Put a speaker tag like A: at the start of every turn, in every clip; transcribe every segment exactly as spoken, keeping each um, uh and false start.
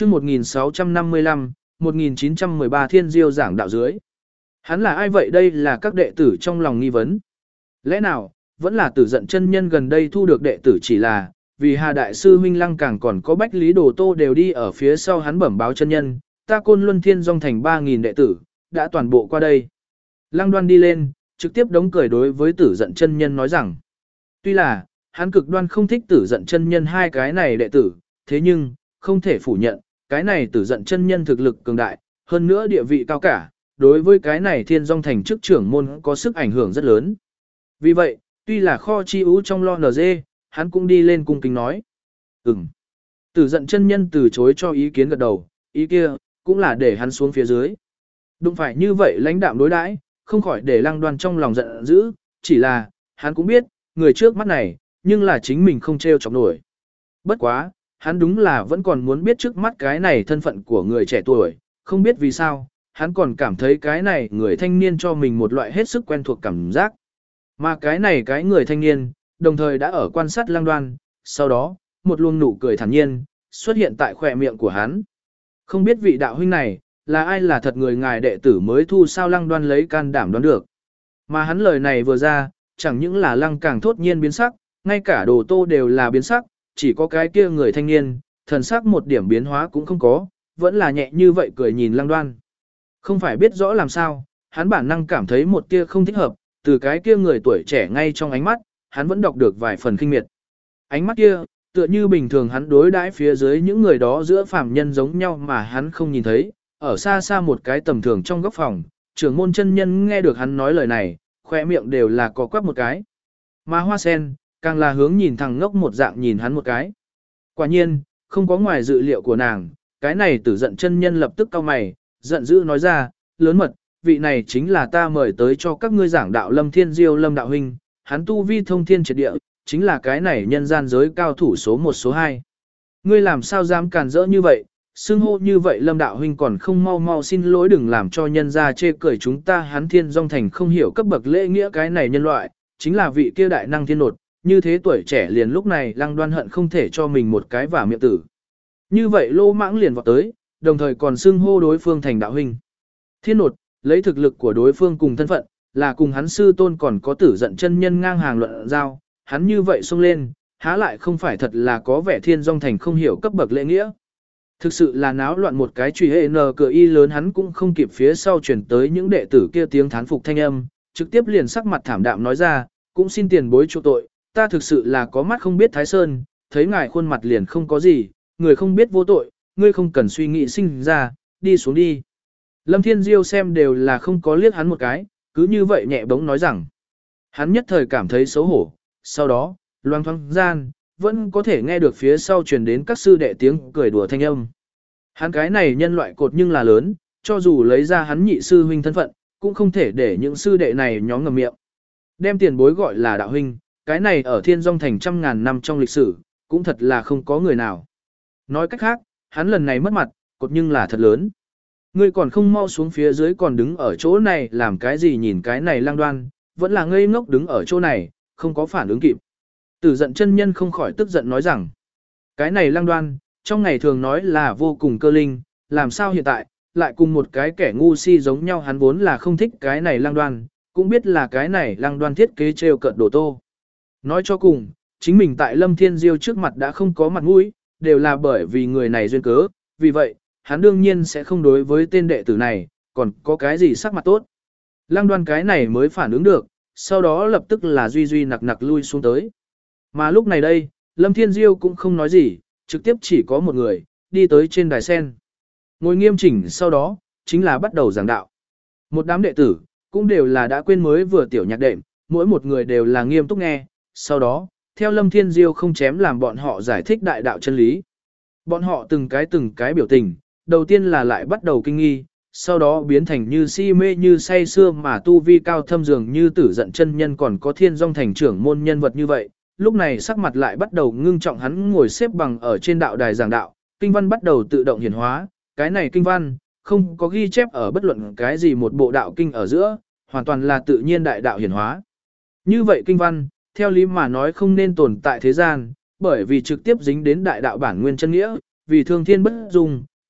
A: chương một nghìn sáu trăm năm mươi lăm, một nghìn chín trăm mười ba Thiên Diêu giảng đạo dưới. Hắn là ai vậy, đây là các đệ tử trong lòng nghi vấn. Lẽ nào, vẫn là Tử Dận chân nhân gần đây thu được đệ tử, chỉ là vì Hà đại sư huynh Lăng Càng còn có Bách Lý Đồ Tô đều đi ở phía sau hắn bẩm báo chân nhân, ta Côn Luân Thiên Dông thành ba nghìn đệ tử, đã toàn bộ qua đây. Lăng Đoan đi lên, trực tiếp đống cười đối với Tử Dận chân nhân nói rằng, tuy là hắn cực đoan không thích Tử Dận chân nhân hai cái này đệ tử, thế nhưng không thể phủ nhận, cái này Tử Dận chân nhân thực lực cường đại, hơn nữa địa vị cao cả, đối với cái này Thiên Dông thành chức trưởng môn có sức ảnh hưởng rất lớn. Vì vậy, tuy là kho chi ú trong lo nờ dê, hắn cũng đi lên cung kính nói. Ừm. Tử Dận chân nhân từ chối cho ý kiến gật đầu, ý kia, cũng là để hắn xuống phía dưới. Đụng phải như vậy lãnh đạm đối đãi, không khỏi để Lăng Đoan trong lòng giận dữ, chỉ là, hắn cũng biết, người trước mắt này, nhưng là chính mình không trêu chọc nổi. Bất quá, hắn đúng là vẫn còn muốn biết trước mắt cái này thân phận của người trẻ tuổi, không biết vì sao, hắn còn cảm thấy cái này người thanh niên cho mình một loại hết sức quen thuộc cảm giác. Mà cái này cái người thanh niên, đồng thời đã ở quan sát Lăng Đoan, sau đó, một luồng nụ cười thản nhiên, xuất hiện tại khỏe miệng của hắn. Không biết vị đạo huynh này, là ai, là thật người ngài đệ tử mới thu sao, Lăng Đoan lấy can đảm đoán được. Mà hắn lời này vừa ra, chẳng những là Lăng Càng thốt nhiên biến sắc, ngay cả Đồ Tô đều là biến sắc, chỉ có cái kia người thanh niên, thần sắc một điểm biến hóa cũng không có, vẫn là nhẹ như vậy cười nhìn Lăng Đoan. Không phải biết rõ làm sao, hắn bản năng cảm thấy một tia không thích hợp, từ cái kia người tuổi trẻ ngay trong ánh mắt, hắn vẫn đọc được vài phần khinh miệt. Ánh mắt kia, tựa như bình thường hắn đối đãi phía dưới những người đó giữa phàm nhân giống nhau mà hắn không nhìn thấy, ở xa xa một cái tầm thường trong góc phòng, trưởng môn chân nhân nghe được hắn nói lời này, khoe miệng đều là có quắc một cái. Mà Hoa Sen, càng là hướng nhìn thằng ngốc một dạng nhìn hắn một cái. Quả nhiên, không có ngoài dự liệu của nàng, cái này Tử Dận chân nhân lập tức cau mày, giận dữ nói ra, lớn mật, vị này chính là ta mời tới cho các ngươi giảng đạo Lâm Thiên Diêu Lâm đạo huynh, hắn tu vi thông thiên triệt địa, chính là cái này nhân gian giới cao thủ số một số hai. Ngươi làm sao dám càn rỡ như vậy, xưng hô như vậy Lâm đạo huynh còn không mau mau xin lỗi, đừng làm cho nhân gia chê cười chúng ta. Hắn Thiên Dông thành không hiểu cấp bậc lễ nghĩa, cái này nhân loại, chính là vị kia đại năng thiên nột, như thế tuổi trẻ liền lúc này Lăng Đoan hận không thể cho mình một cái vả miệng tử. Như vậy lô mãng liền vọt tới, đồng thời còn xưng hô đối phương thành đạo huynh. Thiên nột, lấy thực lực của đối phương cùng thân phận, là cùng hắn sư tôn còn có Tử Dận chân nhân ngang hàng luận giao, hắn như vậy xông lên, há lại không phải thật là có vẻ Thiên Dông thành không hiểu cấp bậc lễ nghĩa. Thực sự là náo loạn một cái truy hệ nờ cửa y lớn, hắn cũng không kịp phía sau chuyển tới những đệ tử kia tiếng thán phục thanh âm, trực tiếp liền sắc mặt thảm đạm nói ra, cũng xin tiền bối chỗ tội, ta thực sự là có mắt không biết Thái Sơn, thấy ngài khuôn mặt liền không có gì, người không biết vô tội, ngươi không cần suy nghĩ sinh ra, đi xuống đi. Lâm Thiên Diêu xem đều là không có liếc hắn một cái, cứ như vậy nhẹ bóng nói rằng, hắn nhất thời cảm thấy xấu hổ, sau đó, loang thoáng gian, vẫn có thể nghe được phía sau truyền đến các sư đệ tiếng cười đùa thanh âm. Hắn cái này nhân loại cột nhưng là lớn, cho dù lấy ra hắn nhị sư huynh thân phận, cũng không thể để những sư đệ này nhóm ngầm miệng. Đem tiền bối gọi là đạo huynh, cái này ở Thiên Dông thành trăm ngàn năm trong lịch sử, cũng thật là không có người nào. Nói cách khác, hắn lần này mất mặt, cột nhưng là thật lớn. Ngươi còn không mau xuống phía dưới, còn đứng ở chỗ này làm cái gì, nhìn cái này Lăng Đoan, vẫn là ngây ngốc đứng ở chỗ này, không có phản ứng kịp. Tử Dận chân nhân không khỏi tức giận nói rằng, cái này Lăng Đoan, trong ngày thường nói là vô cùng cơ linh, làm sao hiện tại, lại cùng một cái kẻ ngu si giống nhau. Hắn vốn là không thích cái này Lăng Đoan, cũng biết là cái này Lăng Đoan thiết kế trêu cợt Đồ Tô. Nói cho cùng, chính mình tại Lâm Thiên Diêu trước mặt đã không có mặt mũi, đều là bởi vì người này duyên cớ, vì vậy, hắn đương nhiên sẽ không đối với tên đệ tử này, còn có cái gì sắc mặt tốt. Lăng Đoan cái này mới phản ứng được, sau đó lập tức là duy duy nặc nặc lui xuống tới. Mà lúc này đây, Lâm Thiên Diêu cũng không nói gì, trực tiếp chỉ có một người, đi tới trên đài sen. Ngồi nghiêm chỉnh sau đó, chính là bắt đầu giảng đạo. Một đám đệ tử, cũng đều là đã quên mới vừa tiểu nhạc đệm, mỗi một người đều là nghiêm túc nghe, sau đó, theo Lâm Thiên Diêu không chém làm bọn họ giải thích đại đạo chân lý. Bọn họ từng cái từng cái biểu tình, đầu tiên là lại bắt đầu kinh nghi, sau đó biến thành như si mê như say sưa, mà tu vi cao thâm dường như Tử Dận chân nhân còn có Thiên Dông thành trưởng môn nhân vật như vậy. Lúc này sắc mặt lại bắt đầu ngưng trọng, hắn ngồi xếp bằng ở trên đạo đài giảng đạo, kinh văn bắt đầu tự động hiển hóa, cái này kinh văn, không có ghi chép ở bất luận cái gì một bộ đạo kinh ở giữa, hoàn toàn là tự nhiên đại đạo hiển hóa. Như vậy kinh văn, theo lý mà nói không nên tồn tại thế gian, bởi vì trực tiếp dính đến đại đạo bản nguyên chân nghĩa, vì thương thiên bất dung,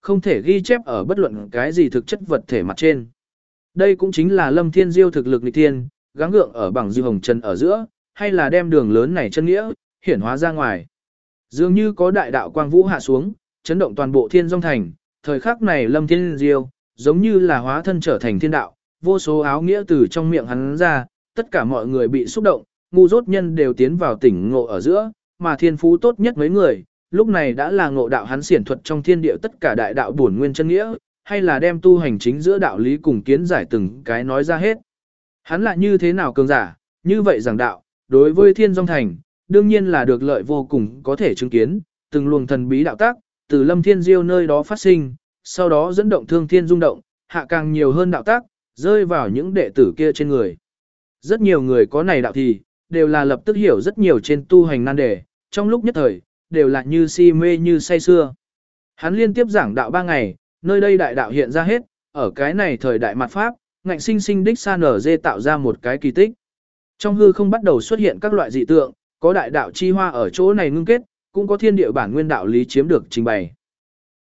A: không thể ghi chép ở bất luận cái gì thực chất vật thể mặt trên. Đây cũng chính là Lâm Thiên Diêu thực lực nghịch thiên, gắng gượng ở bằng Diêu Hồng Trần ở giữa, hay là đem đường lớn này chân nghĩa, hiển hóa ra ngoài. Dường như có đại đạo quang vũ hạ xuống, chấn động toàn bộ Thiên Dung Thành, thời khắc này Lâm Thiên Diêu, giống như là hóa thân trở thành thiên đạo, vô số áo nghĩa từ trong miệng hắn ra, tất cả mọi người bị xúc động, ngu dốt nhân đều tiến vào tỉnh ngộ ở giữa, mà thiên phú tốt nhất mấy người, lúc này đã là ngộ đạo hắn xiển thuật trong thiên địa tất cả đại đạo bổn nguyên chân nghĩa, hay là đem tu hành chính giữa đạo lý cùng kiến giải từng cái nói ra hết. Hắn là như thế nào cường giả, như vậy giảng đạo, đối với Thiên Dung Thành, đương nhiên là được lợi vô cùng có thể chứng kiến, từng luồng thần bí đạo tác, từ Lâm Thiên Diêu nơi đó phát sinh, sau đó dẫn động thương thiên rung động, hạ càng nhiều hơn đạo tác, rơi vào những đệ tử kia trên người. Rất nhiều người có này đạo thì, đều là lập tức hiểu rất nhiều trên tu hành nan đề, trong lúc nhất thời, đều là như si mê như say xưa. Hắn liên tiếp giảng đạo ba ngày, nơi đây đại đạo hiện ra hết, ở cái này thời đại mặt Pháp, ngạnh sinh sinh đích san ở dê tạo ra một cái kỳ tích. Trong hư không bắt đầu xuất hiện các loại dị tượng, có đại đạo chi hoa ở chỗ này ngưng kết, cũng có thiên địa bản nguyên đạo lý chiếm được trình bày.